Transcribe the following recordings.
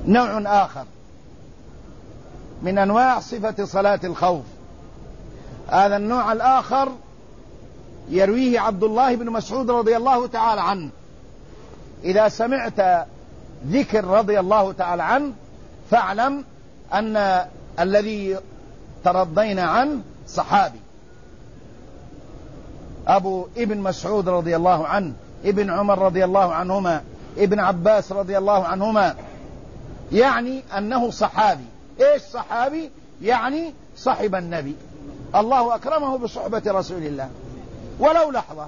نوع آخر من أنواع صفة صلاة الخوف. هذا النوع الآخر يرويه عبد الله بن مسعود رضي الله تعالى عنه. إذا سمعت ذكر رضي الله تعالى عنه فاعلم أن الذي ترضينا عنه صحابي. أبو ابن مسعود رضي الله عنه، ابن عمر رضي الله عنهما، ابن عباس رضي الله عنهما، يعني أنه صحابي. إيش صحابي؟ يعني صحب النبي، الله أكرمه بصحبة رسول الله ولو لحظة.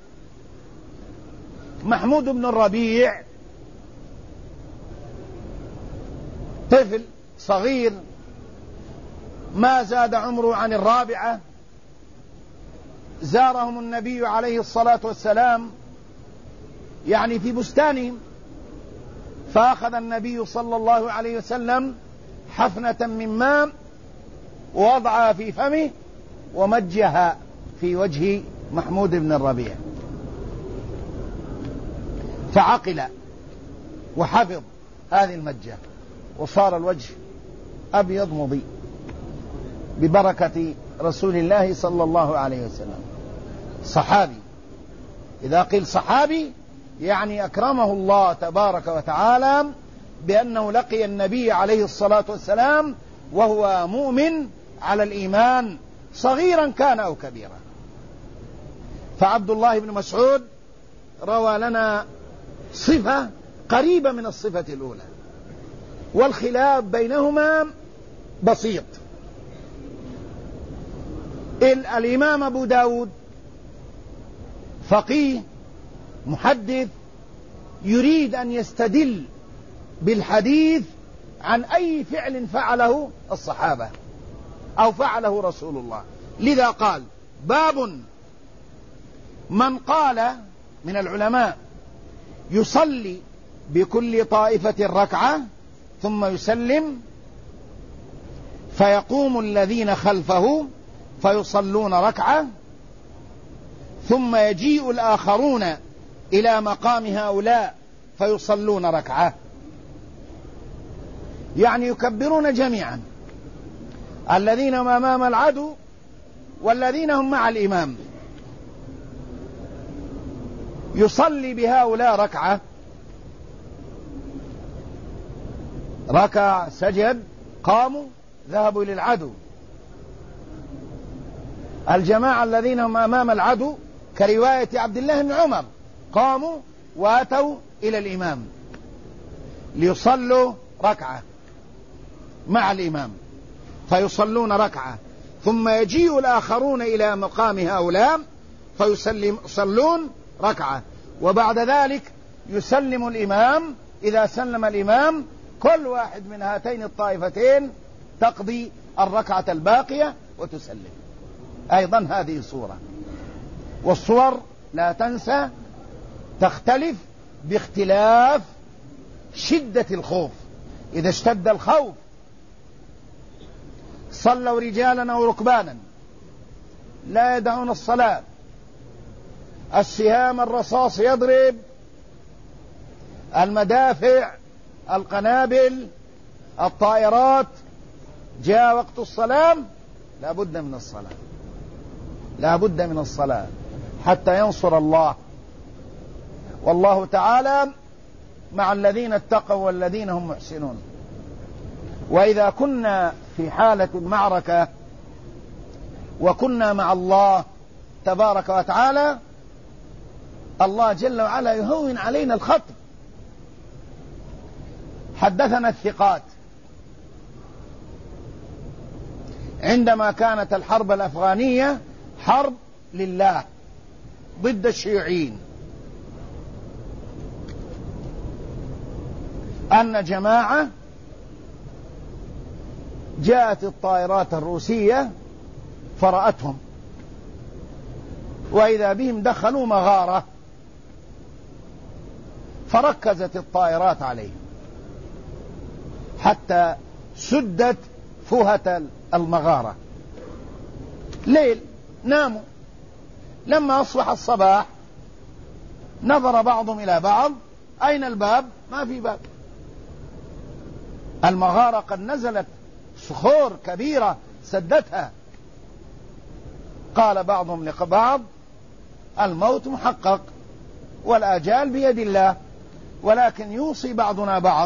محمود بن الربيع طفل صغير ما زاد عمره عن 4، زارهم النبي عليه الصلاة والسلام يعني في بستانهم، فأخذ النبي صلى الله عليه وسلم حفنة من ماء ووضعها في فمه ومجها في وجه محمود بن الربيع، فعقل وحفظ هذه المجة وصار الوجه أبيض مضيء ببركة رسول الله صلى الله عليه وسلم. صحابي. إذا قيل صحابي يعني أكرمه الله تبارك وتعالى بأنه لقي النبي عليه الصلاة والسلام وهو مؤمن على الإيمان صغيرا كان أو كبيرا. فعبد الله بن مسعود روى لنا صفة قريبة من الصفة الأولى، والخلاف بينهما بسيط. الإمام أبو داود فقيه محدث يريد أن يستدل بالحديث عن أي فعل فعله الصحابة أو فعله رسول الله، لذا قال: باب من قال من العلماء يصلي بكل طائفة ركعة ثم يسلم فيقوم الذين خلفه فيصلون ركعة ثم يجيء الآخرون إلى مقام هؤلاء فيصلون ركعة، يعني يكبرون جميعا، الذين هم أمام العدو والذين هم مع الإمام، يصلي بهؤلاء ركعة، ركع سجد قاموا ذهبوا للعدو. الجماعة الذين هم أمام العدو كرواية عبد الله بن عمر قاموا واتوا إلى الإمام ليصلوا ركعة مع الإمام فيصلون ركعة ثم يجيء الآخرون إلى مقام هؤلاء فيصلون ركعة، وبعد ذلك يسلم الإمام. إذا سلم الإمام كل واحد من هاتين الطائفتين تقضي الركعة الباقية وتسلم. أيضا هذه صورة، والصور لا تنسى تختلف باختلاف شدة الخوف. إذا اشتد الخوف صلوا رجالا أو ركبانا لا يدعون الصلاة، السهام الرصاص يضرب، المدافع القنابل الطائرات، جاء وقت الصلاة لا بد من الصلاة، لا بد من الصلاة حتى ينصر الله، والله تعالى مع الذين اتقوا والذين هم محسنون. وإذا كنا في حالة معركة وكنا مع الله تبارك وتعالى الله جل وعلا يهون علينا الخطب. حدثنا الثقات عندما كانت الحرب الأفغانية حرب لله ضد الشيوعيين أن جماعة جاءت الطائرات الروسية فرأتهم وإذا بهم دخلوا مغارة فركزت الطائرات عليهم حتى سدت فوهة المغارة. ليل ناموا، لما أصبح الصباح نظر بعضهم إلى بعض، أين الباب؟ ما في باب. المغارة قد نزلت صخور كبيرة سدتها. قال بعضهم لبعض: الموت محقق والآجال بيد الله، ولكن يوصي بعضنا بعض: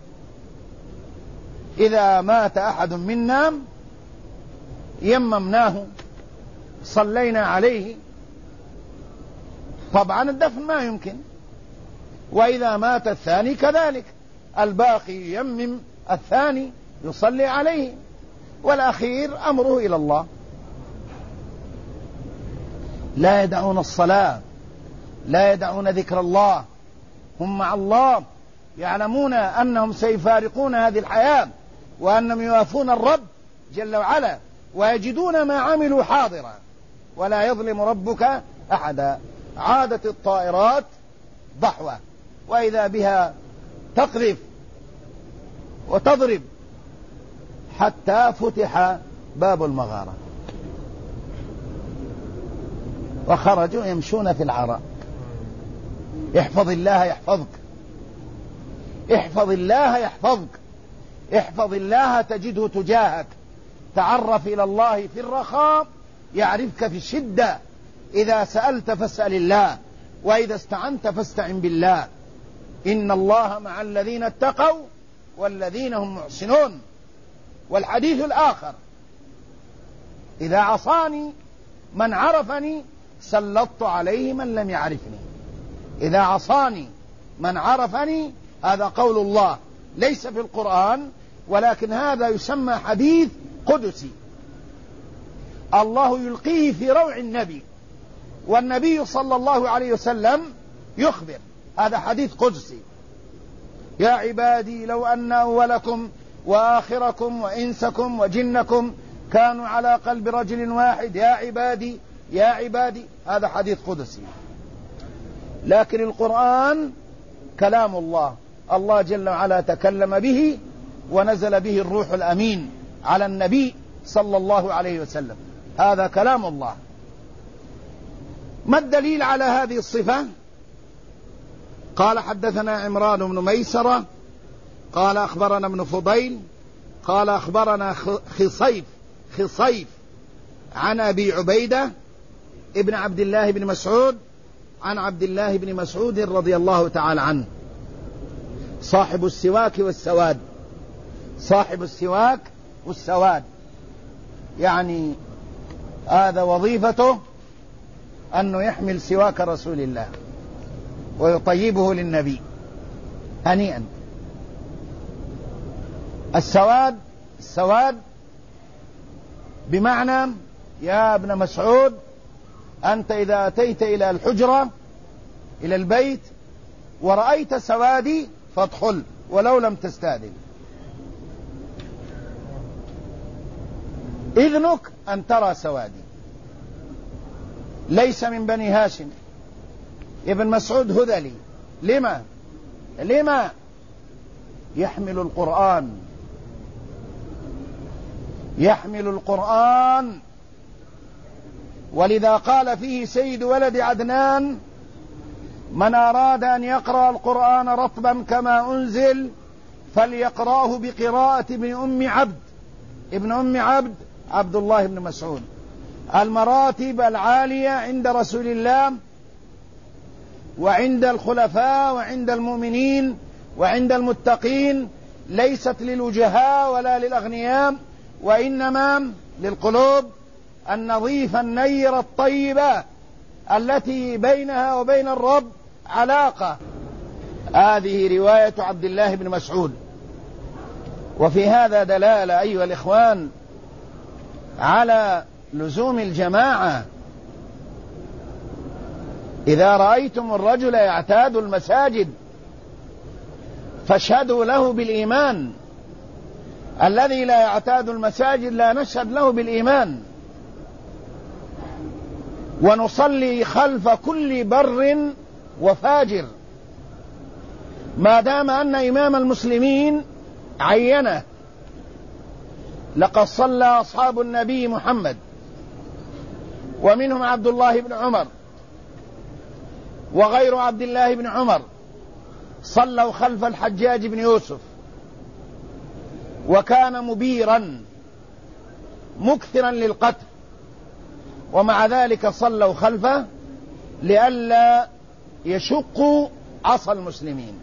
إذا مات أحد منا يممناه، صلينا عليه. طبعا الدفن ما يمكن، وإذا مات الثاني كذلك، الباقي يمم الثاني يصلي عليه، والأخير أمره إلى الله. لا يدعون الصلاة، لا يدعون ذكر الله، هم مع الله، يعلمون أنهم سيفارقون هذه الحياة، وأنهم يوافون الرب جل وعلا، ويجدون ما عملوا حاضرا، ولا يظلم ربك أحدا. عادت الطائرات ضحوة، وإذا بها تقذف وتضرب، حتى فتح باب المغارة وخرجوا يمشون في العراء. احفظ الله يحفظك، احفظ الله يحفظك، احفظ الله تجده تجاهك. تعرف إلى الله في الرخاء يعرفك في الشدة. إذا سألت فاسأل الله، وإذا استعنت فاستعن بالله. إن الله مع الذين اتقوا والذين هم محسنون. والحديث الآخر: إذا عصاني من عرفني سلطت عليه من لم يعرفني. إذا عصاني من عرفني، هذا قول الله ليس في القرآن، ولكن هذا يسمى حديث قدسي، الله يلقيه في روع النبي، والنبي صلى الله عليه وسلم يخبر. هذا حديث قدسي: يا عبادي لو أن أولكم وآخركم وإنسكم وجنكم كانوا على قلب رجل واحد، يا عبادي يا عبادي. هذا حديث قدسي. لكن القرآن كلام الله، الله جل وعلا تكلم به، ونزل به الروح الأمين على النبي صلى الله عليه وسلم. هذا كلام الله. ما الدليل على هذه الصفة؟ قال: حدثنا عمران بن ميسرة قال أخبرنا ابن فضيل قال أخبرنا خصيف عن أبي عبيدة ابن عبد الله بن مسعود عن عبد الله بن مسعود رضي الله تعالى عنه، صاحب السواك والسواد. صاحب السواك والسواد يعني هذا وظيفته أنه يحمل سواك رسول الله ويطيبه للنبي هنيئا. السواد بمعنى: يا ابن مسعود، أنت إذا أتيت إلى الحجرة إلى البيت ورأيت سوادي فادخل ولو لم تستأذن، إذنك أن ترى سوادي. ليس من بني هاشم. ابن مسعود هذلي. لما يحمل القرآن، ولذا قال فيه سيد ولد عدنان: من أراد أن يقرأ القرآن رطبا كما أنزل فليقرأه بقراءة ابن أم عبد عبد الله بن مسعود. المراتب العالية عند رسول الله وعند الخلفاء وعند المؤمنين وعند المتقين ليست للوجهاء ولا للأغنياء، وإنما للقلوب النظيفة النيرة الطيبة التي بينها وبين الرب علاقة. هذه رواية عبد الله بن مسعود. وفي هذا دلالة أيها الإخوان على لزوم الجماعة. إذا رأيتم الرجل يعتاد المساجد فاشهدوا له بالإيمان. الذي لا يعتاد المساجد لا نشهد له بالإيمان. ونصلي خلف كل بر وفاجر ما دام أن إمام المسلمين عينه. لقد صلى أصحاب النبي محمد ومنهم عبد الله بن عمر وغير عبد الله بن عمر، صلوا خلف الحجاج بن يوسف وكان مبيرا مكثرا للقتل، ومع ذلك صلوا خلفه لئلا يشقوا عصا المسلمين.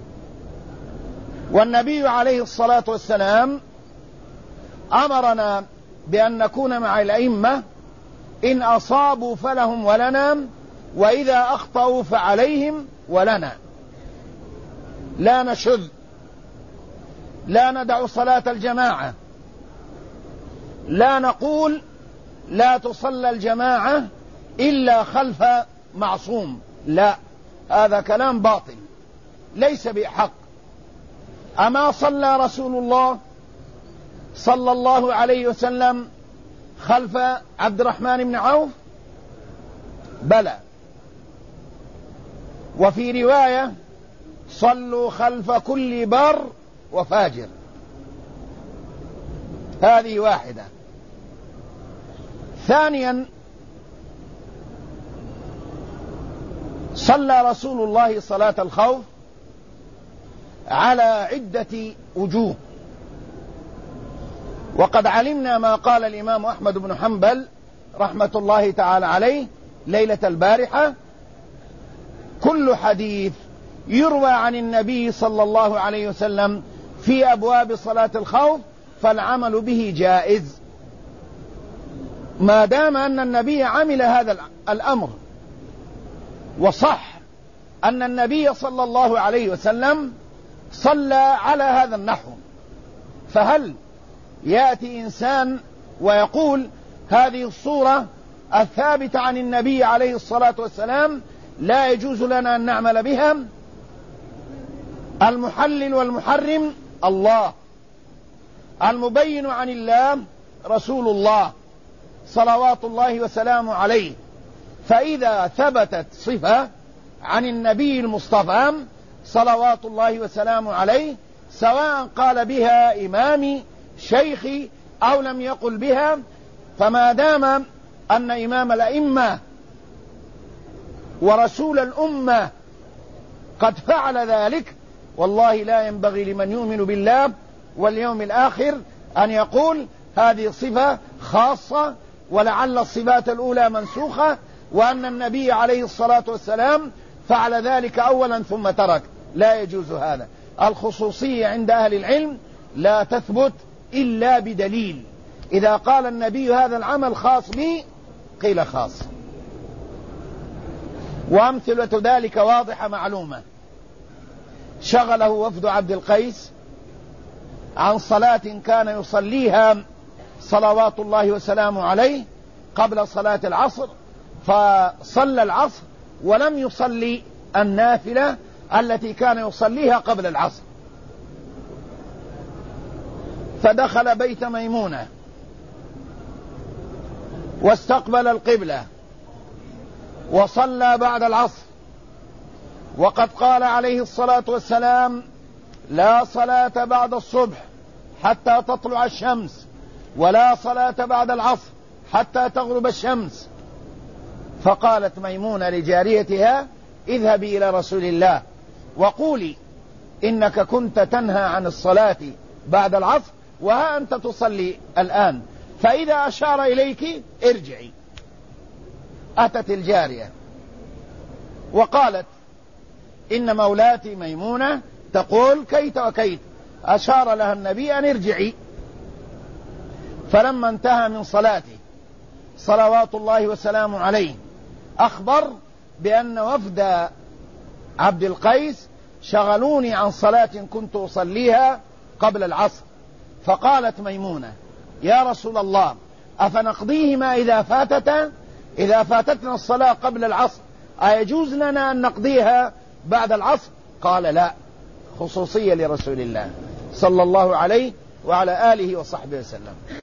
والنبي عليه الصلاة والسلام أمرنا بأن نكون مع الأئمة، إن أصابوا فلهم ولنا، وإذا أخطأوا فعليهم ولنا. لا نشذ، لا ندع صلاة الجماعة، لا نقول لا تصلى الجماعة إلا خلف معصوم، لا، هذا كلام باطل ليس بحق. أما صلى رسول الله صلى الله عليه وسلم خلف عبد الرحمن بن عوف؟ بلى. وفي رواية صلوا خلف كل بر وفاجر. هذه واحدة. ثانيا، صلى رسول الله صلاة الخوف على عدة وجوه، وقد علمنا ما قال الإمام أحمد بن حنبل رحمة الله تعالى عليه ليلة البارحة: كل حديث يروى عن النبي صلى الله عليه وسلم في أبواب صلاة الخوف فالعمل به جائز، ما دام أن النبي عمل هذا الأمر. وصح أن النبي صلى الله عليه وسلم صلى على هذا النحو. فهل يأتي إنسان ويقول هذه الصورة الثابتة عن النبي عليه الصلاة والسلام لا يجوز لنا أن نعمل بها؟ المحلل والمحرم الله، المبين عن الله رسول الله صلوات الله وسلامه عليه. فإذا ثبتت صفة عن النبي المصطفى صلوات الله وسلامه عليه، سواء قال بها إمامي شيخي أو لم يقل بها، فما دام أن إمام الأئمة ورسول الأمة قد فعل ذلك، والله لا ينبغي لمن يؤمن بالله واليوم الآخر أن يقول هذه صفة خاصة ولعل الصفات الأولى منسوخة، وأن النبي عليه الصلاة والسلام فعل ذلك أولا ثم ترك. لا يجوز هذا. الخصوصية عند أهل العلم لا تثبت إلا بدليل. إذا قال النبي هذا العمل خاص بي قيل خاص. وأمثلة ذلك واضحة معلومة. شغله وفد عبد القيس عن صلاة كان يصليها صلوات الله وسلامه عليه قبل صلاة العصر، فصلى العصر ولم يصلي النافلة التي كان يصليها قبل العصر، فدخل بيت ميمونة واستقبل القبلة وصلى بعد العصر، وقد قال عليه الصلاة والسلام: لا صلاة بعد الصبح حتى تطلع الشمس، ولا صلاة بعد العصر حتى تغرب الشمس. فقالت ميمونة لجاريتها: اذهبي إلى رسول الله وقولي إنك كنت تنهى عن الصلاة بعد العصر، وها أنت تصلي الآن، فإذا أشار إليك ارجعي. أتت الجارية وقالت: إن مولاتي ميمونة تقول كيت وكيت، أشار لها النبي أن ارجعي. فلما انتهى من صلاته صلوات الله وسلامه عليه أخبر بأن وفد عبد القيس شغلوني عن صلاة كنت أصليها قبل العصر. فقالت ميمونة: يا رسول الله، أفنقضيهما إذا فاتتنا الصلاة قبل العصر أيجوز لنا أن نقضيها بعد العصر؟ قال: لا، خصوصية لرسول الله صلى الله عليه وعلى آله وصحبه وسلم.